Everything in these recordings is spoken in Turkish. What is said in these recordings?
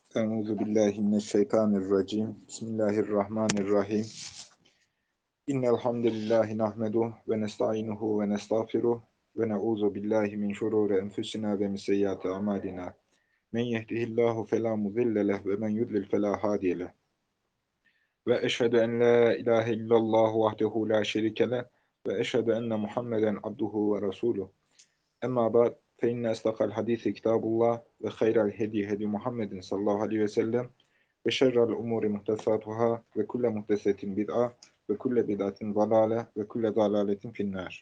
Euzu billahi mineşşeytanirracim. Bismillahirrahmanirrahim. İnnel hamdelellahi nahmeduhu ve nestainuhu ve nestağfiruh ve na'uzu billahi min şururi enfusina ve min seyyiati amalina. Men yehdihillahu fela mudille leh ve men yudlil fela hadiye leh. Ve eşhedü en la ilahe illallah vahdehu la şerike leh ve eşhedü enne Muhammeden abduhu ve resuluh. Emma ba'd fe inne estaqal hadisi kitabullah ve hayral hedi Muhammedin sallallahu aleyhi ve sellem ve şerrel umuri muhtesatuhâ ve kulle muhtesetin bid'a ve kulle bid'atin zalâle ve kulle zalâletin finnâr.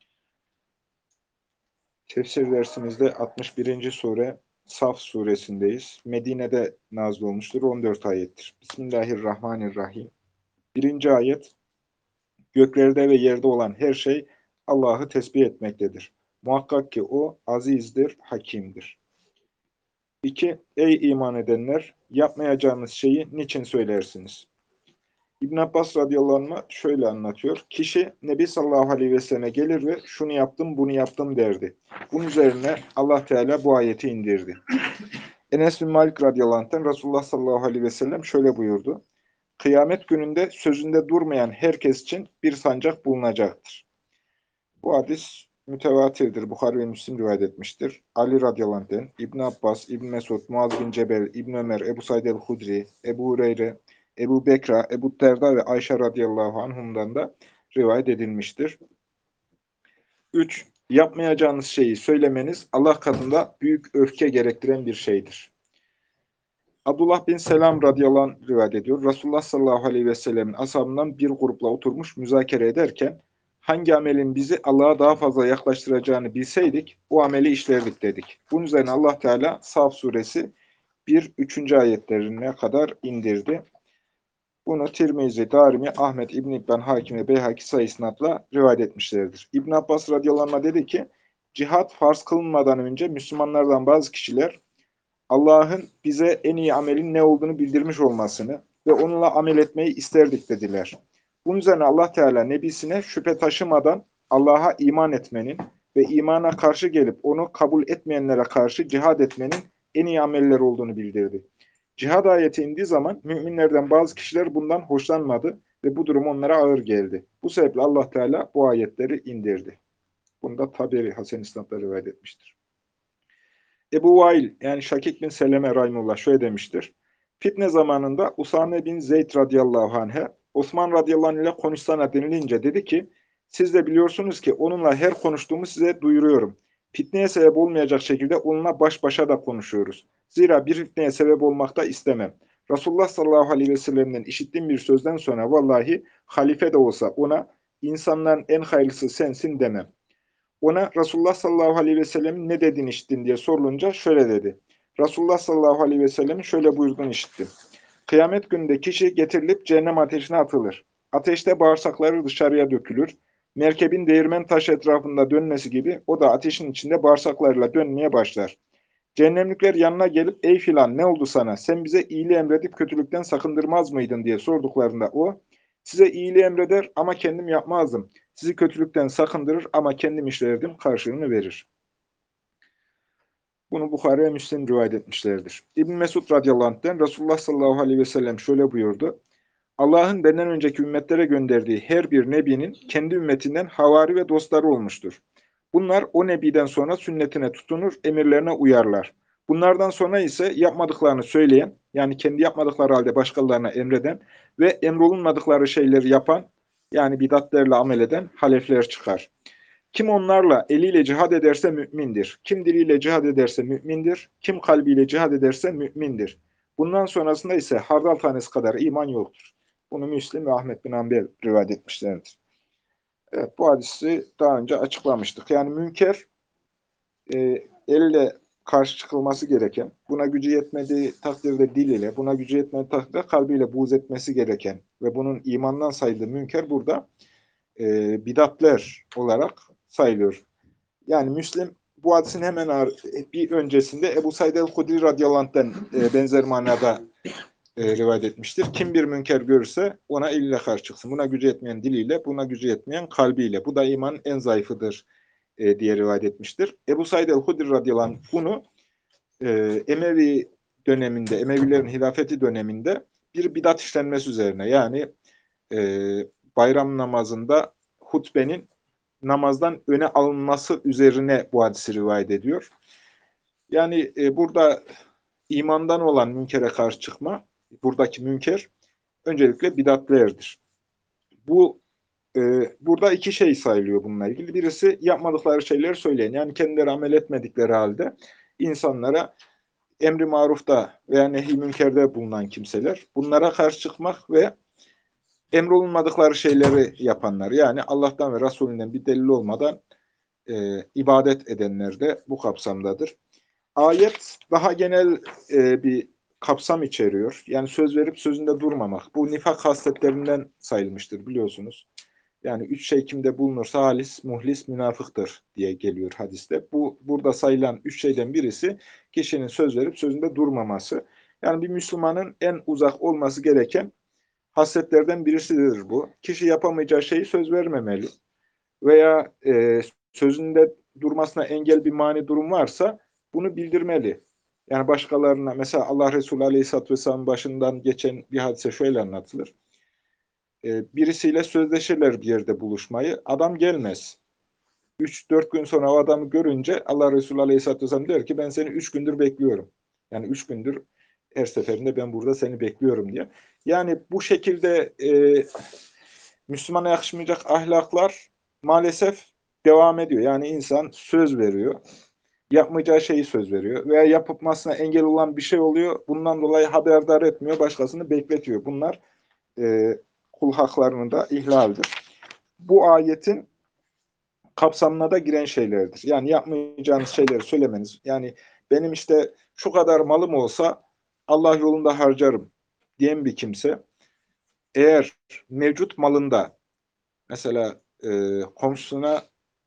Tefsir dersimizde 61. sure Saf suresindeyiz. Medine'de nazil olmuştur. 14 ayettir. Bismillahirrahmanirrahim. 1. ayet: Göklerde ve yerde olan her şey Allah'ı tesbih etmektedir. Muhakkak ki O azizdir, hakimdir. 2. Ey iman edenler! Yapmayacağınız şeyi niçin söylersiniz? İbn Abbas radıyallahu anh şöyle anlatıyor. Kişi Nebi sallallahu aleyhi ve selleme gelir ve şunu yaptım, bunu yaptım derdi. Bunun üzerine Allah Teala bu ayeti indirdi. Enes bin Malik radıyallahu anh'ten Resulullah sallallahu aleyhi ve sellem şöyle buyurdu. Kıyamet gününde sözünde durmayan herkes için bir sancak bulunacaktır. Bu hadis mütevatirdir. Buhari ve Müslim rivayet etmiştir. Ali radıyallahu anh'ten, İbn Abbas, İbn Mesud, Muaz bin Cebel, İbn Ömer, Ebu Said el-Hudri, Ebu Hureyre, Ebu Bekra, Ebu Derda ve Ayşe radıyallahu anhum'dan da rivayet edilmiştir. 3. Yapmayacağınız şeyi söylemeniz Allah katında büyük öfke gerektiren bir şeydir. Abdullah bin Selam radıyallahu anh rivayet ediyor. Resulullah sallallahu aleyhi ve sellemin ashabından bir grupla oturmuş müzakere ederken hangi amelin bizi Allah'a daha fazla yaklaştıracağını bilseydik o ameli işlerdik dedik. Bunun üzerine Allah Teala Saf suresi 1-3. ayetlerine kadar indirdi. Bunu Tirmizi, Darimi, Ahmet, İbn İbban, Hakim ve Beyhaki sayısınatla rivayet etmişlerdir. İbn Abbas radıyallahu anh dedi ki, cihat farz kılınmadan önce Müslümanlardan bazı kişiler Allah'ın bize en iyi amelin ne olduğunu bildirmiş olmasını ve onunla amel etmeyi isterdik dediler. Bunun üzerine Allah Teala nebisine şüphe taşımadan Allah'a iman etmenin ve imana karşı gelip onu kabul etmeyenlere karşı cihad etmenin en iyi ameller olduğunu bildirdi. Cihad ayeti indiği zaman müminlerden bazı kişiler bundan hoşlanmadı ve bu durum onlara ağır geldi. Bu sebeple Allah Teala bu ayetleri indirdi. Bunu da Taberi Hasen İsnad'da rivayet etmiştir. Ebu Vail yani Şakik bin Seleme rahimullah şöyle demiştir. Fitne zamanında Usame bin Zeyd radıyallahu anh'e Osman radıyallahu anh ile konuşsana denilince dedi ki siz de biliyorsunuz ki onunla her konuştuğumu size duyuruyorum. Fitneye sebep olmayacak şekilde onunla baş başa da konuşuyoruz. Zira bir fitneye sebep olmakta istemem. Resulullah sallallahu aleyhi ve sellem'den işittiğim bir sözden sonra vallahi halife de olsa ona insanların en hayırlısı sensin demem. Ona Resulullah sallallahu aleyhi ve sellemin ne dediğini işittin diye sorulunca şöyle dedi. Resulullah sallallahu aleyhi ve sellemin şöyle buyurduğunu işittim. Kıyamet gününde kişi getirilip cehennem ateşine atılır. Ateşte bağırsakları dışarıya dökülür. Merkebin değirmen taşı etrafında dönmesi gibi o da ateşin içinde bağırsaklarıyla dönmeye başlar. Cehennemlikler yanına gelip ey filan ne oldu sana? Sen bize iyiliği emredip kötülükten sakındırmaz mıydın diye sorduklarında o size iyiliği emreder ama kendim yapmazdım. Sizi kötülükten sakındırır ama kendim işlerdim karşılığını verir. Bunu Bukhari ve Müslim rivayet etmişlerdir. İbn Mesud radıyallahu anh'ten Resulullah sallallahu aleyhi ve sellem şöyle buyurdu. Allah'ın benden önceki ümmetlere gönderdiği her bir nebinin kendi ümmetinden havari ve dostları olmuştur. Bunlar o nebiden sonra sünnetine tutunur, emirlerine uyarlar. Bunlardan sonra ise yapmadıklarını söyleyen, yani kendi yapmadıkları halde başkalarına emreden ve emrolunmadıkları şeyleri yapan, yani bidatlerle amel eden halefler çıkar. Kim onlarla eliyle cihad ederse mümindir. Kim diliyle cihad ederse mümindir. Kim kalbiyle cihad ederse mümindir. Bundan sonrasında ise hardal tanesi kadar iman yoktur. Bunu Müslim ve Ahmet bin Hanbel rivayet etmişlerdir. Evet, bu hadisi daha önce açıklamıştık. Yani münker elle karşı çıkılması gereken, buna gücü yetmediği takdirde diliyle, buna gücü yetmediği takdirde kalbiyle buğz etmesi gereken ve bunun imandan sayıldığı münker burada bidatler olarak sayılıyor. Yani Müslim bu hadisin hemen bir öncesinde Ebu Said el-Hudri radıyallahu anh'ten benzer manada rivayet etmiştir. Kim bir münker görürse ona eliyle karşı çıksın. Buna gücü yetmeyen diliyle, buna gücü yetmeyen kalbiyle. Bu da imanın en zayıfıdır diye rivayet etmiştir. Ebu Said el-Hudri radıyallahu anh bunu Emevi döneminde, Emevilerin hilafeti döneminde bir bidat işlenmesi üzerine. Yani e, bayram namazında hutbenin namazdan öne alınması üzerine bu hadisi rivayet ediyor. Yani burada imandan olan münkere karşı çıkma, buradaki münker öncelikle bidatlerdir. Bu burada iki şey sayılıyor bununla ilgili. Birisi yapmadıkları şeyleri söyleyen, yani kendileri amel etmedikleri halde insanlara emri marufta veya nehy-i münkerde bulunan kimseler, bunlara karşı çıkmak ve emrolunmadıkları şeyleri yapanlar, yani Allah'tan ve Resulünden bir delil olmadan ibadet edenler de bu kapsamdadır. Ayet daha genel bir kapsam içeriyor. Yani söz verip sözünde durmamak. Bu nifak hasletlerinden sayılmıştır biliyorsunuz. Yani üç şey kimde bulunursa halis, muhlis, münafıktır diye geliyor hadiste. Bu burada sayılan üç şeyden birisi kişinin söz verip sözünde durmaması. Yani bir Müslümanın en uzak olması gereken hasletlerden birisidir bu. Kişi yapamayacağı şeyi söz vermemeli. Veya sözünde durmasına engel bir mani durum varsa bunu bildirmeli. Yani başkalarına, mesela Allah Resulü Aleyhisselatü Vesselam'ın başından geçen bir hadise şöyle anlatılır. Birisiyle sözleşirler bir yerde buluşmayı. Adam gelmez. 3-4 gün sonra o adamı görünce Allah Resulü Aleyhisselatü Vesselam der ki ben seni 3 gündür bekliyorum. Yani 3 gündür her seferinde ben burada seni bekliyorum diye. Yani bu şekilde Müslümana yakışmayacak ahlaklar maalesef devam ediyor. Yani insan söz veriyor. Yapmayacağı şeyi söz veriyor. Veya yapılmasına engel olan bir şey oluyor. Bundan dolayı haberdar etmiyor. Başkasını bekletiyor. Bunlar kul haklarının da ihlaldir. Bu ayetin kapsamına da giren şeylerdir. Yani yapmayacağınız şeyleri söylemeniz. Yani benim işte şu kadar malım olsa Allah yolunda harcarım diyen bir kimse eğer mevcut malında mesela komşusuna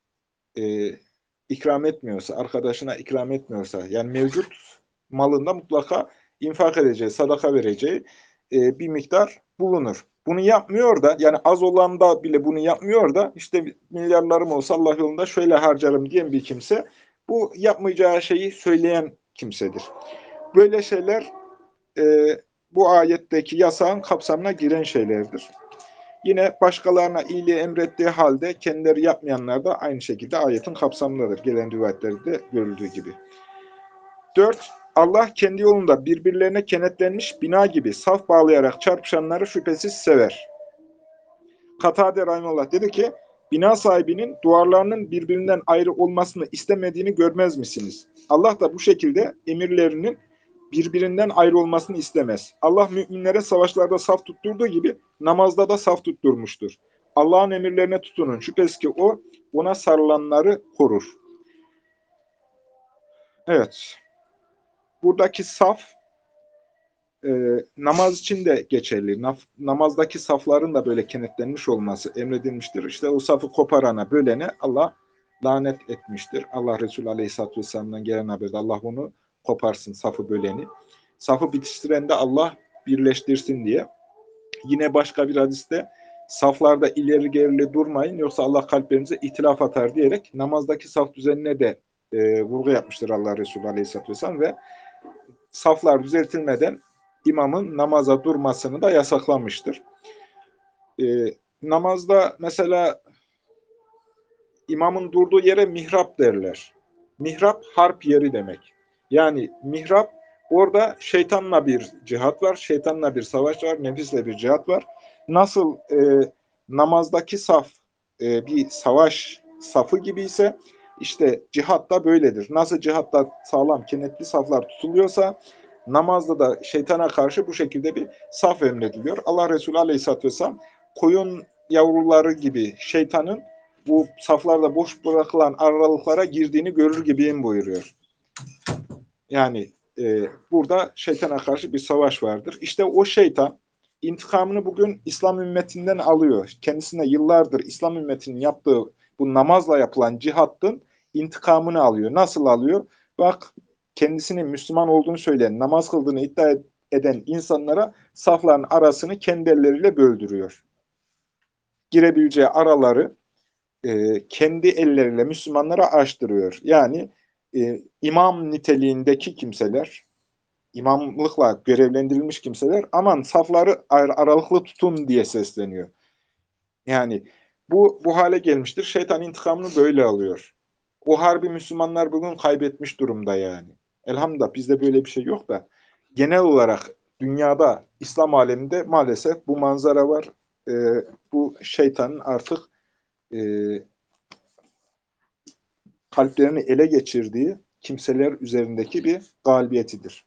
e, ikram etmiyorsa, arkadaşına ikram etmiyorsa, yani mevcut malında mutlaka infak edeceği, sadaka vereceği bir miktar bulunur. Bunu yapmıyor da, yani az olan da bile bunu yapmıyor da, işte milyarlarım olsa Allah yolunda şöyle harcarım diyen bir kimse, bu yapmayacağı şeyi söyleyen kimsedir. Böyle şeyler e, bu ayetteki yasağın kapsamına giren şeylerdir. Yine başkalarına iyiliği emrettiği halde kendileri yapmayanlar da aynı şekilde ayetin kapsamındadır. Gelen rivayetlerde görüldüğü gibi. 4. Allah kendi yolunda birbirlerine kenetlenmiş bina gibi saf bağlayarak çarpışanları şüphesiz sever. Katade Rahimullah dedi ki, bina sahibinin duvarlarının birbirinden ayrı olmasını istemediğini görmez misiniz? Allah da bu şekilde emirlerinin birbirinden ayrı olmasını istemez. Allah müminlere savaşlarda saf tutturduğu gibi namazda da saf tutturmuştur. Allah'ın emirlerine tutunun. Şüphesiz ki o ona sarılanları korur. Evet. Buradaki saf e, namaz için de geçerli. Namazdaki safların da böyle kenetlenmiş olması emredilmiştir. İşte o safı koparana, bölene Allah lanet etmiştir. Allah Resulü Aleyhisselatü Vesselam'dan gelen haberde Allah onu koparsın, safı böleni. Safı bitiştiren de Allah birleştirsin diye. Yine başka bir hadiste saflarda ileri gerili durmayın yoksa Allah kalplerinize ihtilaf atar diyerek namazdaki saf düzenine de vurgu yapmıştır Allah Resulü Aleyhisselatü Vesselam ve saflar düzeltilmeden imamın namaza durmasını da yasaklamıştır. E, Namazda mesela imamın durduğu yere mihrap derler. Mihrap harp yeri demek. Yani mihrap orada şeytanla bir cihat var, şeytanla bir savaş var, nefisle bir cihat var. Nasıl namazdaki saf bir savaş safı gibi ise işte cihat da böyledir. Nasıl cihatta sağlam, kenetli saflar tutuluyorsa namazda da şeytana karşı bu şekilde bir saf emrediliyor. Allah Resulü Aleyhisselatü Vesselam koyun yavruları gibi şeytanın bu saflarda boş bırakılan aralıklara girdiğini görür gibiyim buyuruyor. Yani burada şeytana karşı bir savaş vardır. İşte o şeytan intikamını bugün İslam ümmetinden alıyor. Kendisine yıllardır İslam ümmetinin yaptığı bu namazla yapılan cihattın intikamını alıyor. Nasıl alıyor? Bak, kendisinin Müslüman olduğunu söyleyen, namaz kıldığını iddia eden insanlara safların arasını kendi elleriyle böldürüyor. Girebileceği araları kendi elleriyle Müslümanlara açtırıyor. Yani imam niteliğindeki kimseler, imamlıkla görevlendirilmiş kimseler aman safları aralıklı tutun diye sesleniyor. Yani bu hale gelmiştir. Şeytan intikamını böyle alıyor. O harbi Müslümanlar bugün kaybetmiş durumda yani. Elhamdülillah bizde böyle bir şey yok da genel olarak dünyada, İslam aleminde maalesef bu manzara var. Ee, Bu şeytanın artık e, kalplerini ele geçirdiği kimseler üzerindeki bir galibiyetidir.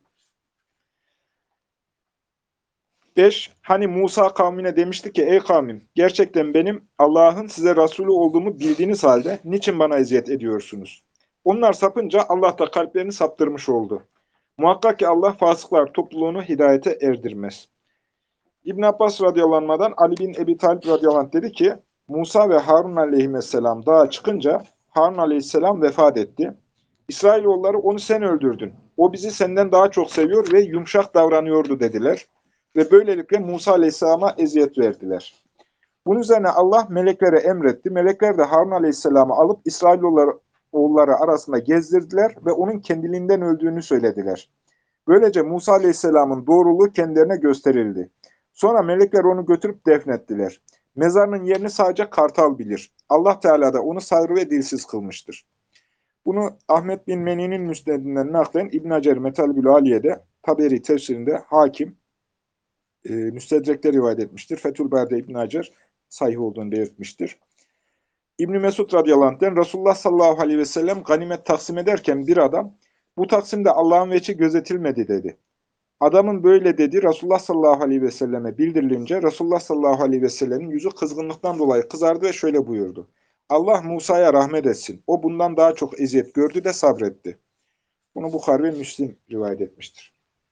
5. Hani Musa kavmine demişti ki ey kavmim gerçekten benim Allah'ın size Resulü olduğumu bildiğiniz halde niçin bana eziyet ediyorsunuz? Onlar sapınca Allah da kalplerini saptırmış oldu. Muhakkak ki Allah fasıklar topluluğunu hidayete erdirmez. İbn Abbas radıyallahu anh'dan Ali bin Ebi Talib radıyallahu anh dedi ki Musa ve Harun aleyhisselam dağa çıkınca Harun aleyhisselam vefat etti. İsrailoğulları onu sen öldürdün. O bizi senden daha çok seviyor ve yumuşak davranıyordu dediler. Ve böylelikle Musa aleyhisselama eziyet verdiler. Bunun üzerine Allah meleklere emretti. Melekler de Harun aleyhisselamı alıp İsrailoğulları arasında gezdirdiler ve onun kendiliğinden öldüğünü söylediler. Böylece Musa aleyhisselamın doğruluğu kendilerine gösterildi. Sonra melekler onu götürüp defnettiler. Mezarının yerini sadece kartal bilir. Allah Teala da onu sağır ve dilsiz kılmıştır. Bunu Ahmet bin Meni'nin müsnedinden naklen İbn Hacer Metalbül Aliye'de, Taberi tefsirinde Hakim, müstedrekte rivayet etmiştir. Fethül Bari'de İbn Hacer sahih olduğunu belirtmiştir. İbn Mesud radıyallahu anh'ten Resulullah sallallahu aleyhi ve sellem ganimet taksim ederken bir adam bu taksimde Allah'ın veçi gözetilmedi dedi. Adamın böyle dedi Resulullah sallallahu aleyhi ve selleme bildirilince Resulullah sallallahu aleyhi ve sellemin yüzü kızgınlıktan dolayı kızardı ve şöyle buyurdu. Allah Musa'ya rahmet etsin. O bundan daha çok eziyet gördü de sabretti. Bunu Bukhari ve Müslim rivayet etmiştir.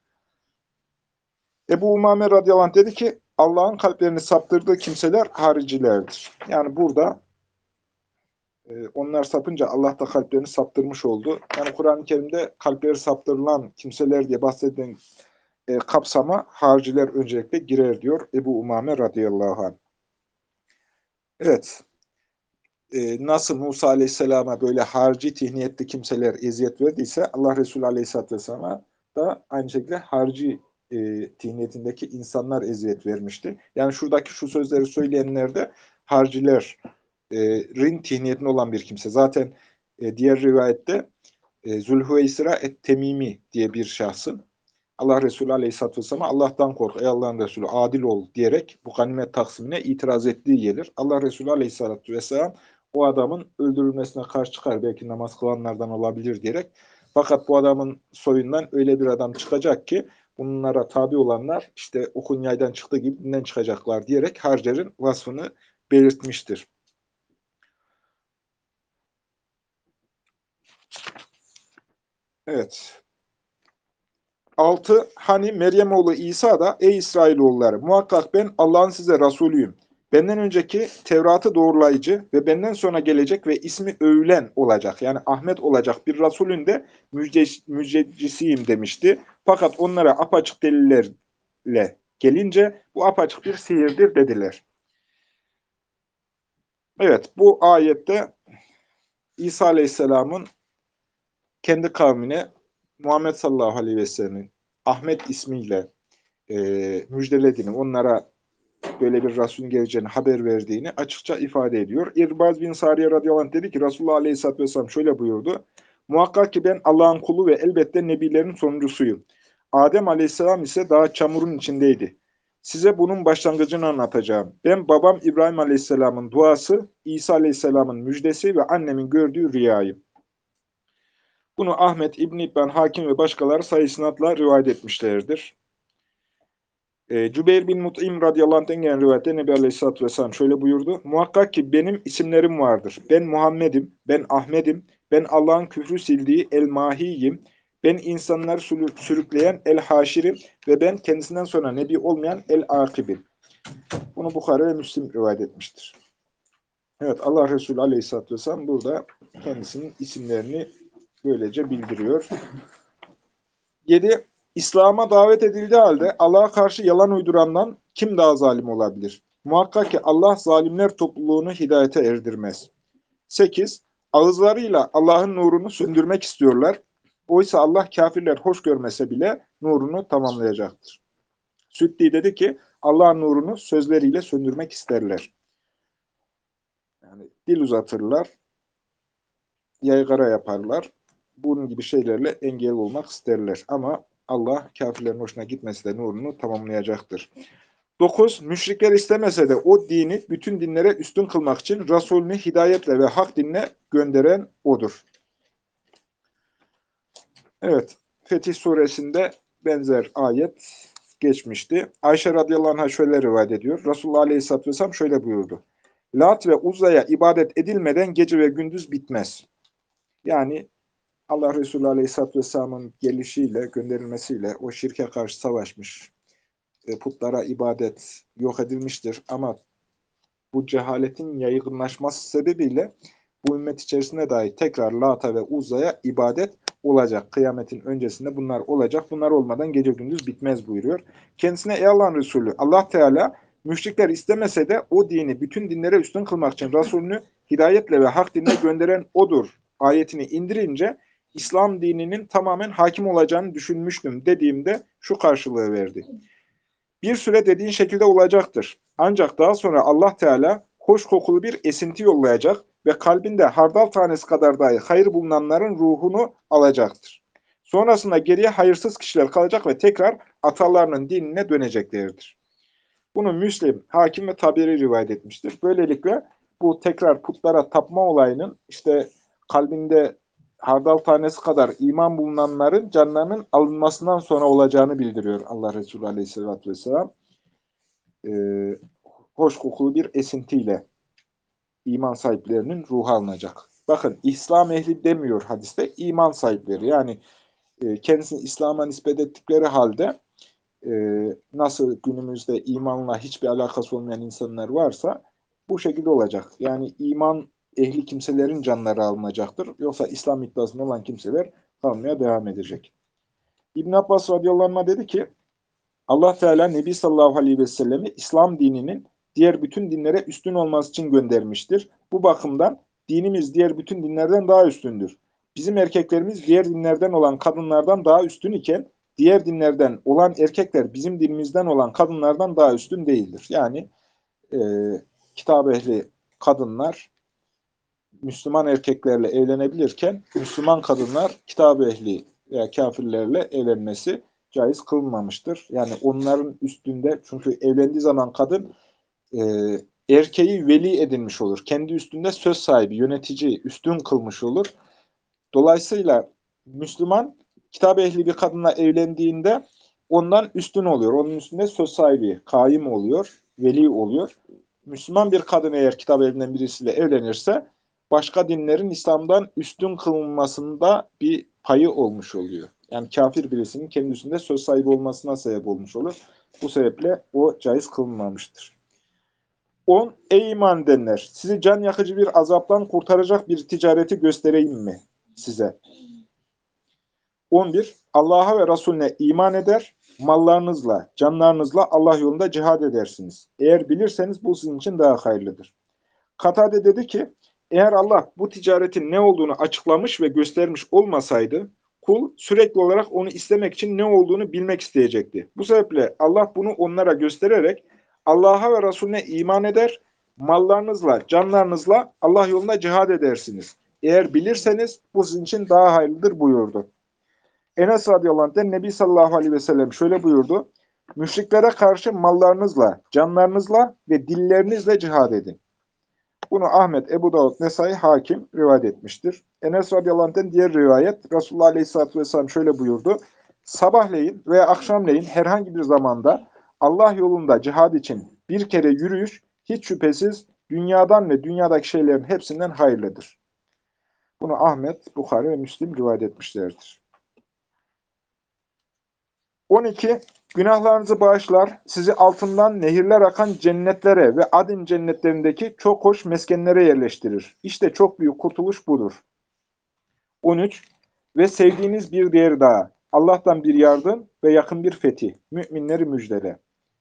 Ebu Umame radıyallahu anh dedi ki Allah'ın kalplerini saptırdığı kimseler haricilerdir. Yani burada onlar sapınca Allah da kalplerini saptırmış oldu. Yani Kur'an-ı Kerim'de kalpleri saptırılan kimseler diye bahsedilen kapsama hariciler öncelikle girer diyor Ebu Umame radıyallahu anh. Evet. Nasıl Musa aleyhisselama böyle harici tihniyetli kimseler eziyet verdiyse Allah Resulü aleyhisselatü vesselam'a da aynı şekilde harici tihniyetindeki insanlar eziyet vermişti. Yani şuradaki şu sözleri söyleyenler de haricilerin tihniyetinde olan bir kimse. Zaten diğer rivayette Zülhüveysira et-Temimi diye bir şahsın Allah Resulü Aleyhisselatü Vesselam'a Allah'tan kork, ey Allah'ın Resulü adil ol diyerek bu ganimet taksimine itiraz ettiği gelir. Allah Resulü Aleyhisselatü Vesselam o adamın öldürülmesine karşı çıkar. Belki namaz kılanlardan olabilir diyerek. Fakat bu adamın soyundan öyle bir adam çıkacak ki bunlara tabi olanlar işte okun yaydan çıktığı gibi dinden çıkacaklar diyerek harcerin vasfını belirtmiştir. Evet. 6. Hani Meryem oğlu İsa da ey İsrailoğulları muhakkak ben Allah'ın size Resulüyüm. Benden önceki Tevrat'ı doğrulayıcı ve benden sonra gelecek ve ismi övülen olacak. Yani Ahmet olacak bir Resulün de müjdecisiyim demişti. Fakat onlara apaçık delillerle gelince bu apaçık bir sihirdir dediler. Evet bu ayette İsa Aleyhisselam'ın kendi kavmine Muhammed sallallahu aleyhi ve sellem'in Ahmet ismiyle müjdelediğini, onlara böyle bir Resulün geleceğini haber verdiğini açıkça ifade ediyor. İrbaz bin Sariye radıyallahu anh dedi ki Resulullah aleyhisselatü vesselam şöyle buyurdu. Muhakkak ki ben Allah'ın kulu ve elbette nebilerin sonuncusuyum. Adem aleyhisselam ise daha çamurun içindeydi. Size bunun başlangıcını anlatacağım. Ben babam İbrahim aleyhisselamın duası, İsa aleyhisselamın müjdesi ve annemin gördüğü rüyayım. Bunu Ahmet, İbn-i İbban, Hakim ve başkaları sayısınatla rivayet etmişlerdir. Cübeyr bin Mut'im radıyallahu anh'ten gelen rivayette Nebi Aleyhisselatü Vesselam şöyle buyurdu. Muhakkak ki benim isimlerim vardır. Ben Muhammed'im, ben Ahmet'im, ben Allah'ın küfrü sildiği El-Mahiyim, ben insanları sürükleyen El-Haşirim ve ben kendisinden sonra Nebi olmayan El-Akibim. Bunu Bukhari ve Müslim rivayet etmiştir. Evet Allah Resulü Aleyhisselatü Vesselam burada kendisinin isimlerini böylece bildiriyor. 7. İslam'a davet edildiği halde Allah'a karşı yalan uydurandan kim daha zalim olabilir? Muhakkak ki Allah zalimler topluluğunu hidayete erdirmez. 8. Ağızlarıyla Allah'ın nurunu söndürmek istiyorlar. Oysa Allah kafirler hoş görmese bile nurunu tamamlayacaktır. Süddi dedi ki Allah'ın nurunu sözleriyle söndürmek isterler. Yani dil uzatırlar, yaygara yaparlar. Bunun gibi şeylerle engel olmak isterler. Ama Allah kafirlerin hoşuna gitmesi de nurunu tamamlayacaktır. 9. Müşrikler istemese de o dini bütün dinlere üstün kılmak için Resulünü hidayetle ve hak dinle gönderen O'dur. Evet, Fetih Suresinde benzer ayet geçmişti. Ayşe radıyallahu anh'a şöyle rivayet ediyor. Resulullah aleyhisselatü vesselam şöyle buyurdu. Lat ve Uzza'ya ibadet edilmeden gece ve gündüz bitmez. Yani Allah Resulü aleyhisselatü vesselamın gelişiyle, gönderilmesiyle o şirke karşı savaşmış. Putlara ibadet yok edilmiştir ama bu cehaletin yaygınlaşması sebebiyle bu ümmet içerisinde dahi tekrar Lat'a ve Uzza'ya ibadet olacak. Kıyametin öncesinde bunlar olacak. Bunlar olmadan gece gündüz bitmez buyuruyor. Kendisine ey Allah'ın Resulü Allah Teala müşrikler istemese de o dini bütün dinlere üstün kılmak için Resulünü hidayetle ve hak dinine gönderen O'dur ayetini indirince İslam dininin tamamen hakim olacağını düşünmüştüm dediğimde şu karşılığı verdi. Bir süre dediğin şekilde olacaktır. Ancak daha sonra Allah Teala hoş kokulu bir esinti yollayacak ve kalbinde hardal tanesi kadar dahi hayır bulunanların ruhunu alacaktır. Sonrasında geriye hayırsız kişiler kalacak ve tekrar atalarının dinine döneceklerdir. Bunu Müslim, Hakim ve Taberi rivayet etmiştir. Böylelikle bu tekrar putlara tapma olayının işte kalbinde hardal tanesi kadar iman bulunanların canlarının alınmasından sonra olacağını bildiriyor Allah Resulü Aleyhisselatü Vesselam. Hoş kokulu bir esintiyle iman sahiplerinin ruhu alınacak. Bakın İslam ehli demiyor hadiste, iman sahipleri. Yani kendisini İslam'a nispet ettikleri halde nasıl günümüzde imanla hiçbir alakası olmayan insanlar varsa bu şekilde olacak. Yani iman ehli kimselerin canları alınacaktır. Yoksa İslam iddiasında olan kimseler kalmaya devam edecek. İbn Abbas radıyallahu anh dedi ki Allah Teala Nebi sallallahu aleyhi ve sellemi İslam dininin diğer bütün dinlere üstün olması için göndermiştir. Bu bakımdan dinimiz diğer bütün dinlerden daha üstündür. Bizim erkeklerimiz diğer dinlerden olan kadınlardan daha üstün iken diğer dinlerden olan erkekler bizim dinimizden olan kadınlardan daha üstün değildir. Yani e, kitap ehli kadınlar Müslüman erkeklerle evlenebilirken Müslüman kadınlar kitap ehli veya kafirlerle evlenmesi caiz kılınmamıştır. Yani onların üstünde çünkü evlendiği zaman kadın e, erkeği veli edinmiş olur. Kendi üstünde söz sahibi, yönetici, üstün kılmış olur. Dolayısıyla Müslüman kitap ehli bir kadınla evlendiğinde ondan üstün oluyor. Onun üstünde söz sahibi, kaim oluyor, veli oluyor. Müslüman bir kadın eğer kitap ehlinden birisiyle evlenirse başka dinlerin İslam'dan üstün kılınmasında bir payı olmuş oluyor. Yani kafir birisinin kendi üstünde söz sahibi olmasına sebep olmuş olur. Bu sebeple o caiz kılınmamıştır. 10. Ey iman edenler! Sizi can yakıcı bir azaptan kurtaracak bir ticareti göstereyim mi size? 11. Allah'a ve Resulüne iman eder, mallarınızla, canlarınızla Allah yolunda cihad edersiniz. Eğer bilirseniz bu sizin için daha hayırlıdır. Katade dedi ki, eğer Allah bu ticaretin ne olduğunu açıklamış ve göstermiş olmasaydı, kul sürekli olarak onu istemek için ne olduğunu bilmek isteyecekti. Bu sebeple Allah bunu onlara göstererek Allah'a ve Resulüne iman eder, mallarınızla, canlarınızla Allah yolunda cihad edersiniz. Eğer bilirseniz bu sizin için daha hayırlıdır buyurdu. Enes radıyallahu anh'ten Nebi sallallahu aleyhi ve sellem şöyle buyurdu. Müşriklere karşı mallarınızla, canlarınızla ve dillerinizle cihad edin. Bunu Ahmet, Ebu Davud, Nesai, Hakim rivayet etmiştir. Enes radıyallahu anh'ten diğer rivayet Resulullah aleyhisselatü vesselam şöyle buyurdu. Sabahleyin veya akşamleyin herhangi bir zamanda Allah yolunda cihad için bir kere yürüyüş hiç şüphesiz dünyadan ve dünyadaki şeylerin hepsinden hayırlıdır. Bunu Ahmet, Bukhari ve Müslim rivayet etmişlerdir. 12. Günahlarınızı bağışlar, sizi altından nehirler akan cennetlere ve Adin cennetlerindeki çok hoş meskenlere yerleştirir. İşte çok büyük kurtuluş budur. 13. Ve sevdiğiniz bir diğer daha, Allah'tan bir yardım ve yakın bir fetih. Müminleri müjdele.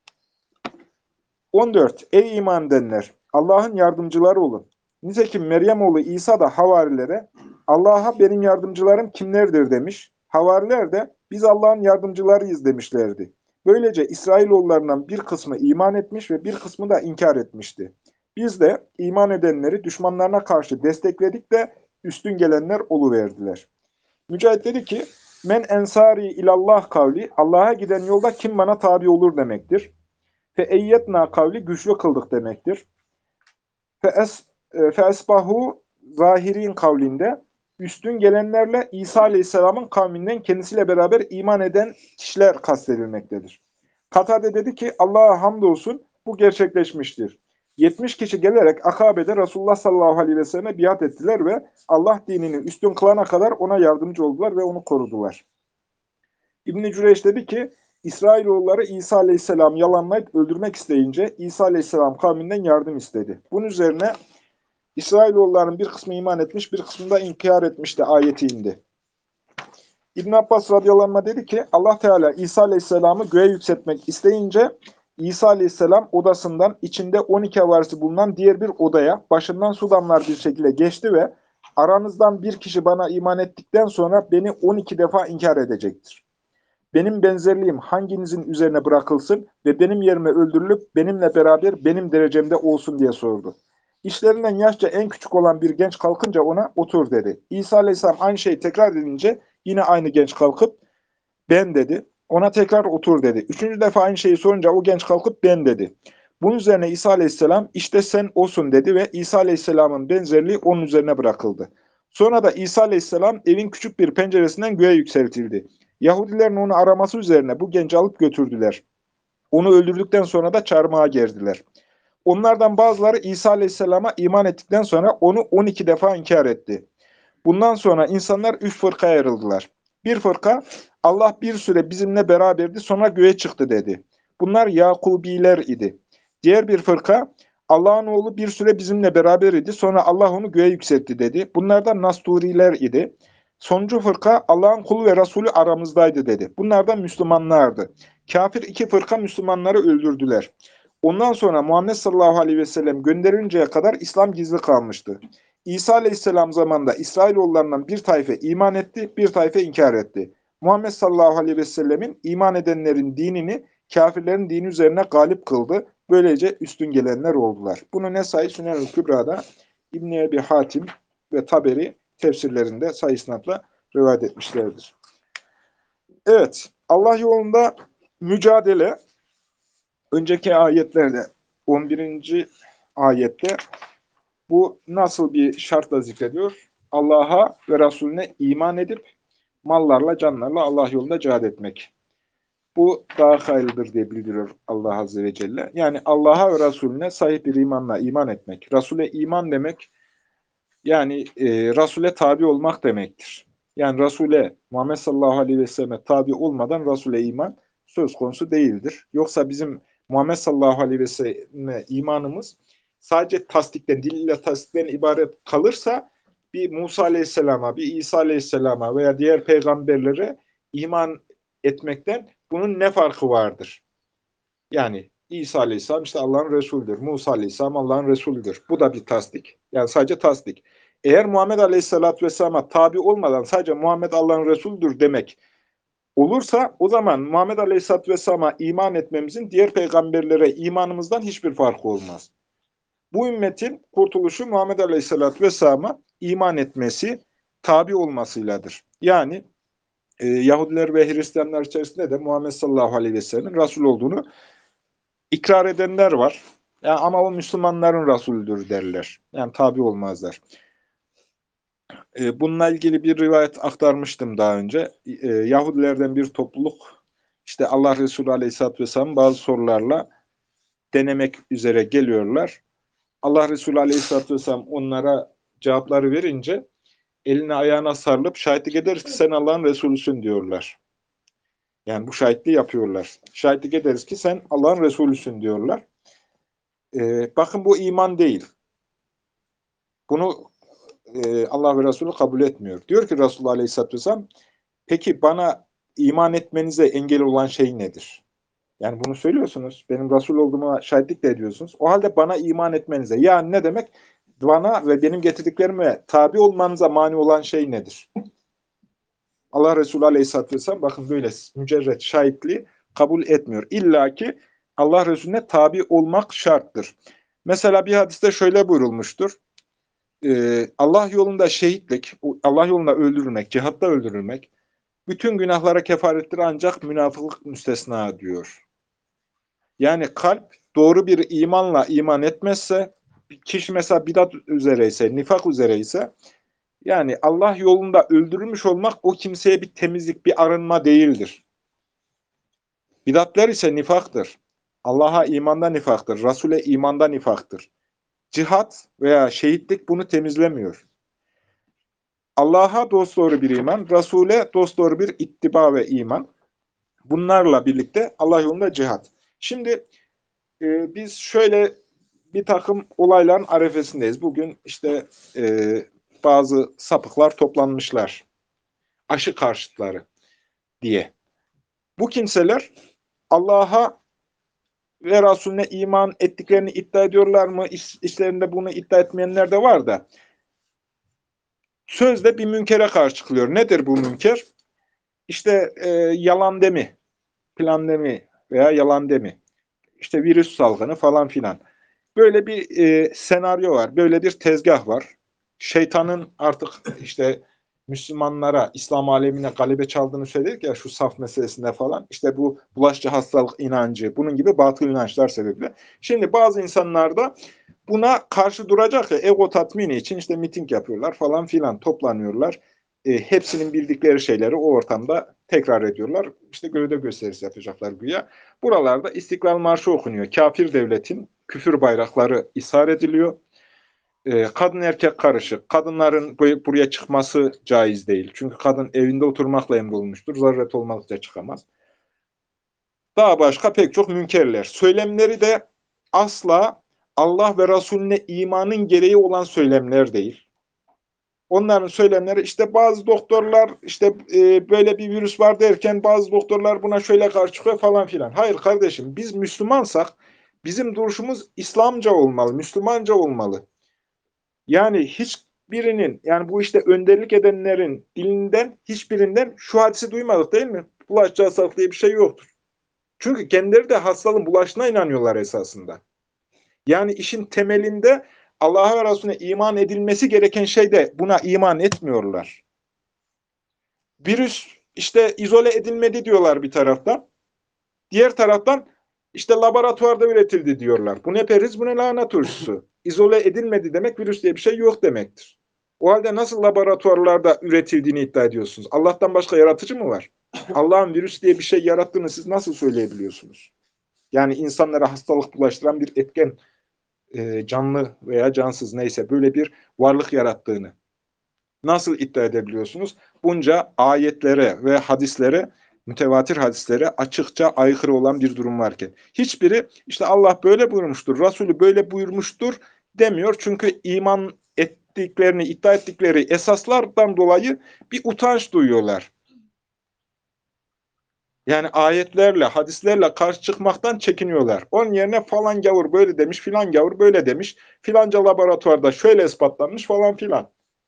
14. Ey iman edenler! Allah'ın yardımcıları olun. Nitekim Meryem oğlu İsa da havarilere Allah'a benim yardımcılarım kimlerdir demiş. Havariler de biz Allah'ın yardımcılarıyız demişlerdi. Böylece İsrailoğullarından bir kısmı iman etmiş ve bir kısmı da inkar etmişti. Biz de iman edenleri düşmanlarına karşı destekledik de üstün gelenler oluverdiler. Mücahit dedi ki, men ensari ilallah kavli, Allah'a giden yolda kim bana tabi olur demektir. Fe eyyetna kavli, güçlü kıldık demektir. Fe esbahu zahirin kavlinde, üstün gelenlerle İsa Aleyhisselam'ın kavminden kendisiyle beraber iman eden kişiler kastedilmektedir. Katade dedi ki, Allah'a hamdolsun bu gerçekleşmiştir. 70 kişi gelerek Akabe'de Resulullah sallallahu aleyhi ve selleme biat ettiler ve Allah dinini üstün kılana kadar ona yardımcı oldular ve onu korudular. İbn-i Cüreyş dedi ki, İsrailoğulları İsa aleyhisselam yalanlayıp öldürmek isteyince İsa aleyhisselam kavminden yardım istedi. Bunun üzerine İsrailoğullarının bir kısmı iman etmiş, bir kısmı da inkar etmişti ayeti indi. İbn Abbas radıyallahu anh dedi ki, Allah Teala İsa aleyhisselamı göğe yükseltmek isteyince İsa aleyhisselam odasından içinde 12 havarisi bulunan diğer bir odaya başından su damlar bir şekilde geçti ve aranızdan bir kişi bana iman ettikten sonra beni 12 defa inkar edecektir. Benim benzerliğim hanginizin üzerine bırakılsın ve benim yerime öldürülüp benimle beraber benim derecemde olsun diye sordu. İşlerinden yaşça en küçük olan bir genç kalkınca ona otur dedi. İsa aleyhisselam aynı şeyi tekrar edince yine aynı genç kalkıp ben dedi. Ona tekrar otur dedi. Üçüncü defa aynı şeyi sorunca o genç kalkıp ben dedi. Bunun üzerine İsa aleyhisselam işte sen olsun dedi ve İsa aleyhisselamın benzerliği onun üzerine bırakıldı. Sonra da İsa aleyhisselam evin küçük bir penceresinden göğe yükseltildi. Yahudilerin onu araması üzerine bu genci alıp götürdüler. Onu öldürdükten sonra da çarmıha gerdiler. Onlardan bazıları İsa aleyhisselama iman ettikten sonra onu 12 defa inkar etti. Bundan sonra insanlar 3 fırkaya ayrıldılar. Bir fırka, Allah bir süre bizimle beraberdi sonra göğe çıktı dedi. Bunlar Yakubiler idi. Diğer bir fırka, Allah'ın oğlu bir süre bizimle beraber idi sonra Allah onu göğe yükseltti dedi. Bunlar da Nasturiler idi. Sonuncu fırka, Allah'ın kulu ve Resulü aramızdaydı dedi. Bunlar da Müslümanlardı. Kafir iki fırka Müslümanları öldürdüler. Ondan sonra Muhammed sallallahu aleyhi ve sellem gönderinceye kadar İslam gizli kalmıştı. İsa aleyhisselam zamanında İsrailoğullarından bir tayfe iman etti, bir tayfe inkar etti. Muhammed sallallahu aleyhi ve sellemin iman edenlerin dinini kafirlerin dini üzerine galip kıldı. Böylece üstün gelenler oldular. Bunu Nesai Sünen-ül Kübra'da İbn-i Ebi Hatim ve Taberi tefsirlerinde sayısınatla rivayet etmişlerdir. Evet, Allah yolunda mücadele önceki ayetlerde 11. ayette bu nasıl bir şartla zikrediyor? Allah'a ve Resulüne iman edip mallarla, canlarla Allah yolunda cihad etmek. Bu daha hayırlıdır diye bildiriyor Allah Azze ve Celle. Yani Allah'a ve Resulüne sahip bir imanla iman etmek. Resul'e iman demek, yani Resul'e tabi olmak demektir. Yani Resul'e, Muhammed sallallahu aleyhi ve selleme tabi olmadan Resul'e iman söz konusu değildir. Yoksa bizim Muhammed sallallahu aleyhi ve selleme imanımız sadece tasdikten, dil ile tasdikten ibaret kalırsa bir Musa aleyhisselama, bir İsa aleyhisselama veya diğer peygamberlere iman etmekten bunun ne farkı vardır? Yani İsa aleyhisselam işte Allah'ın Resulüdür. Musa aleyhisselam Allah'ın Resulüdür. Bu da bir tasdik. Yani sadece tasdik. Eğer Muhammed aleyhisselatü vesselam'a tabi olmadan sadece Muhammed Allah'ın Resulüdür demek olursa o zaman Muhammed aleyhisselatü vesselam'a iman etmemizin diğer peygamberlere imanımızdan hiçbir farkı olmaz. Bu ümmetin kurtuluşu Muhammed aleyhisselatü vesselam'a iman etmesi, tabi olmasıyladır. Yani Yahudiler ve Hristiyanlar içerisinde de Muhammed sallallahu aleyhi ve sellem'in Resul olduğunu İkrar edenler var. Yani ama o Müslümanların Resulüdür derler. Yani tabi olmazlar. Bununla ilgili bir rivayet aktarmıştım daha önce. Yahudilerden bir topluluk işte Allah Resulü Aleyhisselatü Vesselam bazı sorularla denemek üzere geliyorlar. Allah Resulü Aleyhisselatü Vesselam onlara cevapları verince eline ayağına sarılıp şahitlik ederiz ki sen Allah'ın Resulüsün diyorlar. Yani bu şahitliği yapıyorlar. Şahitlik ederiz ki sen Allah'ın Resulüsün diyorlar. Bakın bu iman değil. Bunu Allah ve Resulü kabul etmiyor. Diyor ki Resulullah Aleyhisselatü Vesselam, peki bana iman etmenize engel olan şey nedir? Yani bunu söylüyorsunuz. Benim Resul olduğuma şahitlik de ediyorsunuz. O halde bana iman etmenize. Yani ne demek? Bana ve benim getirdiklerime tabi olmanıza mani olan şey nedir? Allah Resulü Aleyhisselatü Vesselam bakın böyle mücerret şahitliği kabul etmiyor. İlla ki Allah Resulüne tabi olmak şarttır. Mesela bir hadiste şöyle buyurulmuştur. Allah yolunda şehitlik, Allah yolunda öldürülmek, cihatta öldürülmek, bütün günahlara kefarettir ancak münafıklık müstesna diyor. Yani kalp doğru bir imanla iman etmezse, kişi mesela bidat üzereyse, nifak üzereyse, yani Allah yolunda öldürülmüş olmak o kimseye bir temizlik, bir arınma değildir. Bidatler ise nifaktır. Allah'a imanda nifaktır, Resul'e imanda nifaktır. Cihat veya şehitlik bunu temizlemiyor. Allah'a dosdoğru bir iman, Resul'e dosdoğru bir ittiba ve iman. Bunlarla birlikte Allah yolunda cihat. Şimdi biz şöyle bir takım olayların arefesindeyiz. Bugün işte bazı sapıklar toplanmışlar. Aşı karşıtları diye. Bu kimseler Allah'a ve Resulüne iman ettiklerini iddia ediyorlar mı? İşlerinde bunu iddia etmeyenler de var da. Sözde bir münkere karşı çıkılıyor. Nedir bu münker? İşte yalan demi, plan demi veya yalan demi. İşte virüs salgını falan filan. Böyle bir senaryo var, böyle bir tezgah var. Şeytanın artık işte Müslümanlara, İslam alemine galebe çaldığını söyledik ya şu saf meselesinde falan. İşte bu bulaşıcı hastalık inancı, bunun gibi batıl inançlar sebebiyle. Şimdi bazı insanlar da buna karşı duracak ya ego tatmini için işte miting yapıyorlar falan filan, toplanıyorlar. Hepsinin bildikleri şeyleri o ortamda tekrar ediyorlar. İşte gövde gösterisi yapacaklar güya. Buralarda İstiklal Marşı okunuyor. Kafir devletin küfür bayrakları ishar ediliyor. Kadın erkek karışık. Kadınların buraya çıkması caiz değil. Çünkü kadın evinde oturmakla emrolunmuştur. Zaruret olmadıkça çıkamaz. Daha başka pek çok münkerler. Söylemleri de asla Allah ve Resulüne imanın gereği olan söylemler değil. Onların söylemleri işte bazı doktorlar işte böyle bir virüs var derken bazı doktorlar buna şöyle karşı çıkıyor falan filan. Hayır kardeşim, biz Müslümansak bizim duruşumuz İslamca olmalı, Müslümanca olmalı. Yani hiçbirinin, yani bu işte önderlik edenlerin dilinden hiçbirinden şu hadisi duymadık değil mi? Bulaşıcı hastalık diye bir şey yoktur. Çünkü kendileri de hastalığın bulaşına inanıyorlar esasında. Yani işin temelinde Allah'a ve Resulüne iman edilmesi gereken şey de buna iman etmiyorlar. Virüs işte izole edilmedi diyorlar bir taraftan. Diğer taraftan işte laboratuvarda üretildi diyorlar. Bu ne periz, bu ne lahana turşusu. İzole edilmedi demek virüs diye bir şey yok demektir. O halde nasıl laboratuvarlarda üretildiğini iddia ediyorsunuz? Allah'tan başka yaratıcı mı var? Allah'ın virüs diye bir şey yarattığını siz nasıl söyleyebiliyorsunuz? Yani insanlara hastalık bulaştıran bir etken, canlı veya cansız neyse böyle bir varlık yarattığını nasıl iddia edebiliyorsunuz? Bunca ayetlere ve hadislere, mütevatir hadislere açıkça aykırı olan bir durum varken. Hiçbiri işte Allah böyle buyurmuştur, Resulü böyle buyurmuştur demiyor. Çünkü iman ettiklerini, iddia ettikleri esaslardan dolayı bir utanç duyuyorlar. Yani ayetlerle, hadislerle karşı çıkmaktan çekiniyorlar. Onun yerine falan gavur böyle demiş, filan gavur böyle demiş, filanca laboratuvarda şöyle ispatlanmış falan filan.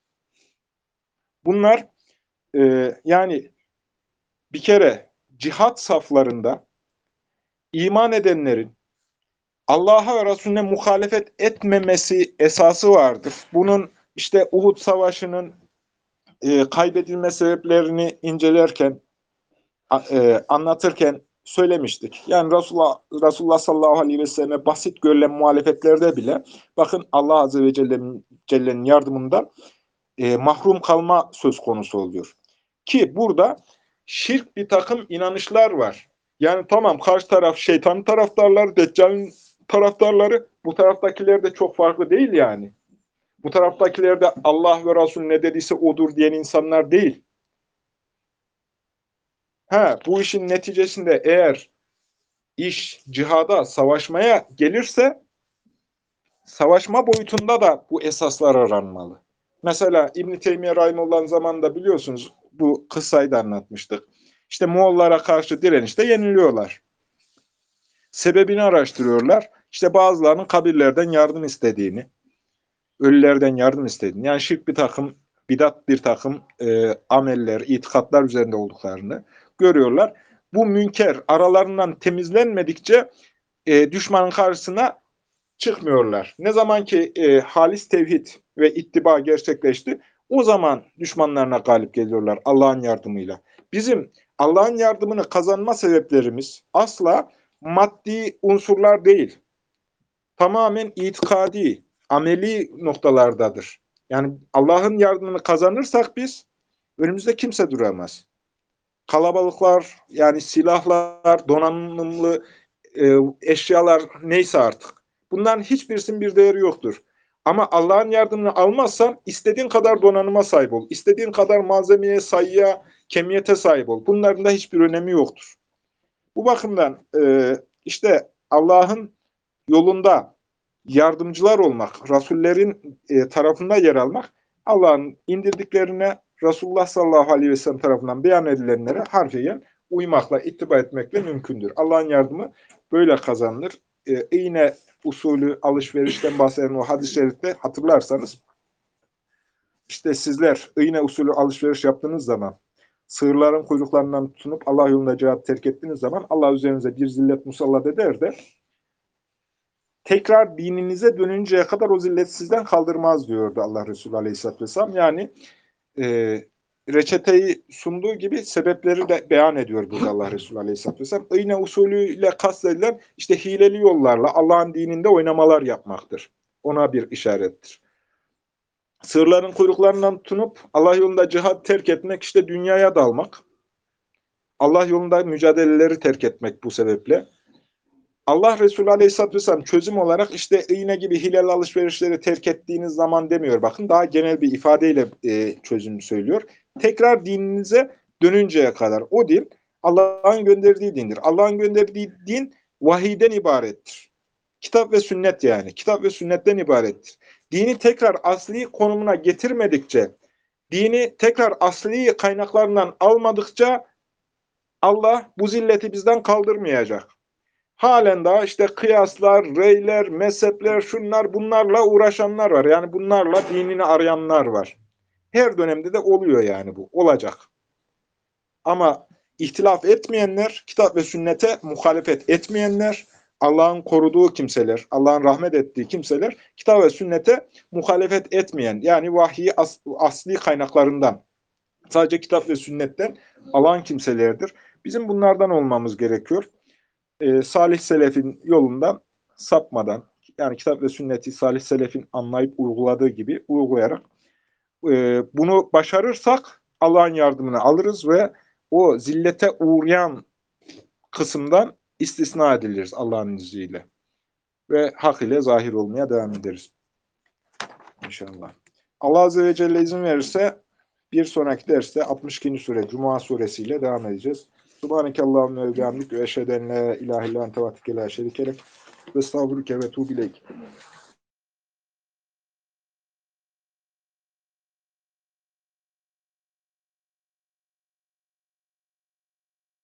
Bunlar yani bir kere cihat saflarında iman edenlerin Allah'a ve Resulüne muhalefet etmemesi esası vardır. Bunun işte Uhud Savaşı'nın kaybedilme sebeplerini incelerken, anlatırken söylemiştik. Yani Resulullah sallallahu aleyhi ve selleme basit görülen muhalefetlerde bile bakın Allah Azze ve Celle'nin yardımından mahrum kalma söz konusu oluyor. Ki burada şirk bir takım inanışlar var. Yani tamam, karşı taraf şeytanın taraftarları, Deccal'in taraftarları, bu taraftakiler de çok farklı değil yani. Bu taraftakiler de Allah ve Resul ne dediyse odur diyen insanlar değil. Bu işin neticesinde eğer iş cihada, savaşmaya gelirse savaşma boyutunda da bu esaslar aranmalı. Mesela İbn-i Teymiye Rahimullah'ın zamanında biliyorsunuz bu kıssayı da anlatmıştık. İşte Moğollara karşı direnişte yeniliyorlar. Sebebini araştırıyorlar. İşte bazılarının kabirlerden yardım istediğini, ölülerden yardım istediğini. Yani şirk bir takım bidat bir takım ameller, itikatlar üzerinde olduklarını görüyorlar. Bu münker aralarından temizlenmedikçe düşmanın karşısına çıkmıyorlar. Ne zaman ki halis tevhid ve ittiba gerçekleşti, o zaman düşmanlarına galip geliyorlar Allah'ın yardımıyla. Bizim Allah'ın yardımını kazanma sebeplerimiz asla maddi unsurlar değil. Tamamen itikadi, ameli noktalardadır. Yani Allah'ın yardımını kazanırsak biz, önümüzde kimse duramaz. Kalabalıklar, yani silahlar, donanımlı eşyalar neyse artık. Bunların hiçbirisinin bir değeri yoktur. Ama Allah'ın yardımını almazsan istediğin kadar donanıma sahip ol. İstediğin kadar malzemeye, sayıya, kemiyete sahip ol. Bunların da hiçbir önemi yoktur. Bu bakımdan işte Allah'ın yolunda yardımcılar olmak, Rasullerin tarafında yer almak, Allah'ın indirdiklerine Resulullah sallallahu aleyhi ve sellem tarafından beyan edilenlere harfiyen uymakla, ittiba etmekle mümkündür. Allah'ın yardımı böyle kazanılır. İğne usulü alışverişten bahseden o hadis-i şerifte hatırlarsanız, işte sizler iğne usulü alışveriş yaptığınız zaman, sığırların kuyruklarından tutunup Allah yolunda cihat terk ettiğiniz zaman Allah üzerinize bir zillet musallat eder de tekrar dininize dönünceye kadar o zillet sizden kaldırmaz diyordu Allah Resulü Aleyhisselatü Vesselam. Yani e, reçeteyi sunduğu gibi sebepleri de beyan ediyor burada Allah Resulü Aleyhisselatü Vesselam. İğne usulüyle kastedilen işte hileli yollarla Allah'ın dininde oynamalar yapmaktır. Ona bir işarettir. Sığırların kuyruklarından tutunup Allah yolunda cihat terk etmek, işte dünyaya dalmak. Allah yolunda mücadeleleri terk etmek bu sebeple. Allah Resulü Aleyhisselatü Vesselam çözüm olarak işte iğne gibi hilal alışverişleri terk ettiğiniz zaman demiyor. Bakın daha genel bir ifadeyle çözümü söylüyor. Tekrar dininize dönünceye kadar. O din Allah'ın gönderdiği dindir. Allah'ın gönderdiği din vahiyden ibarettir. Kitap ve sünnet yani. Kitap ve sünnetten ibarettir. Dini tekrar asli konumuna getirmedikçe, dini tekrar asli kaynaklarından almadıkça Allah bu zilleti bizden kaldırmayacak. Halen daha işte kıyaslar, reyler, mezhepler, şunlar bunlarla uğraşanlar var. Yani bunlarla dinini arayanlar var. Her dönemde de oluyor yani bu. Olacak. Ama ihtilaf etmeyenler, kitap ve sünnete muhalefet etmeyenler, Allah'ın koruduğu kimseler, Allah'ın rahmet ettiği kimseler, kitap ve sünnete muhalefet etmeyen, yani vahyi asli kaynaklarından, sadece kitap ve sünnetten alan kimselerdir. Bizim bunlardan olmamız gerekiyor. Salih selefin yolunda sapmadan, yani kitap ve sünneti salih selefin anlayıp uyguladığı gibi uygulayarak bunu başarırsak Allah'ın yardımını alırız ve o zillete uğrayan kısımdan istisna ediliriz Allah'ın izniyle. Ve hak ile zahir olmaya devam ederiz. İnşallah. Allah Azze ve Celle izin verirse bir sonraki derste 62. sure Cuma suresiyle devam edeceğiz. Subhaneke Allahümme ve bihamdik ve eşheden la ilahe illa ente ve la şerikelek ve estağfurüke ve tuğbileyk.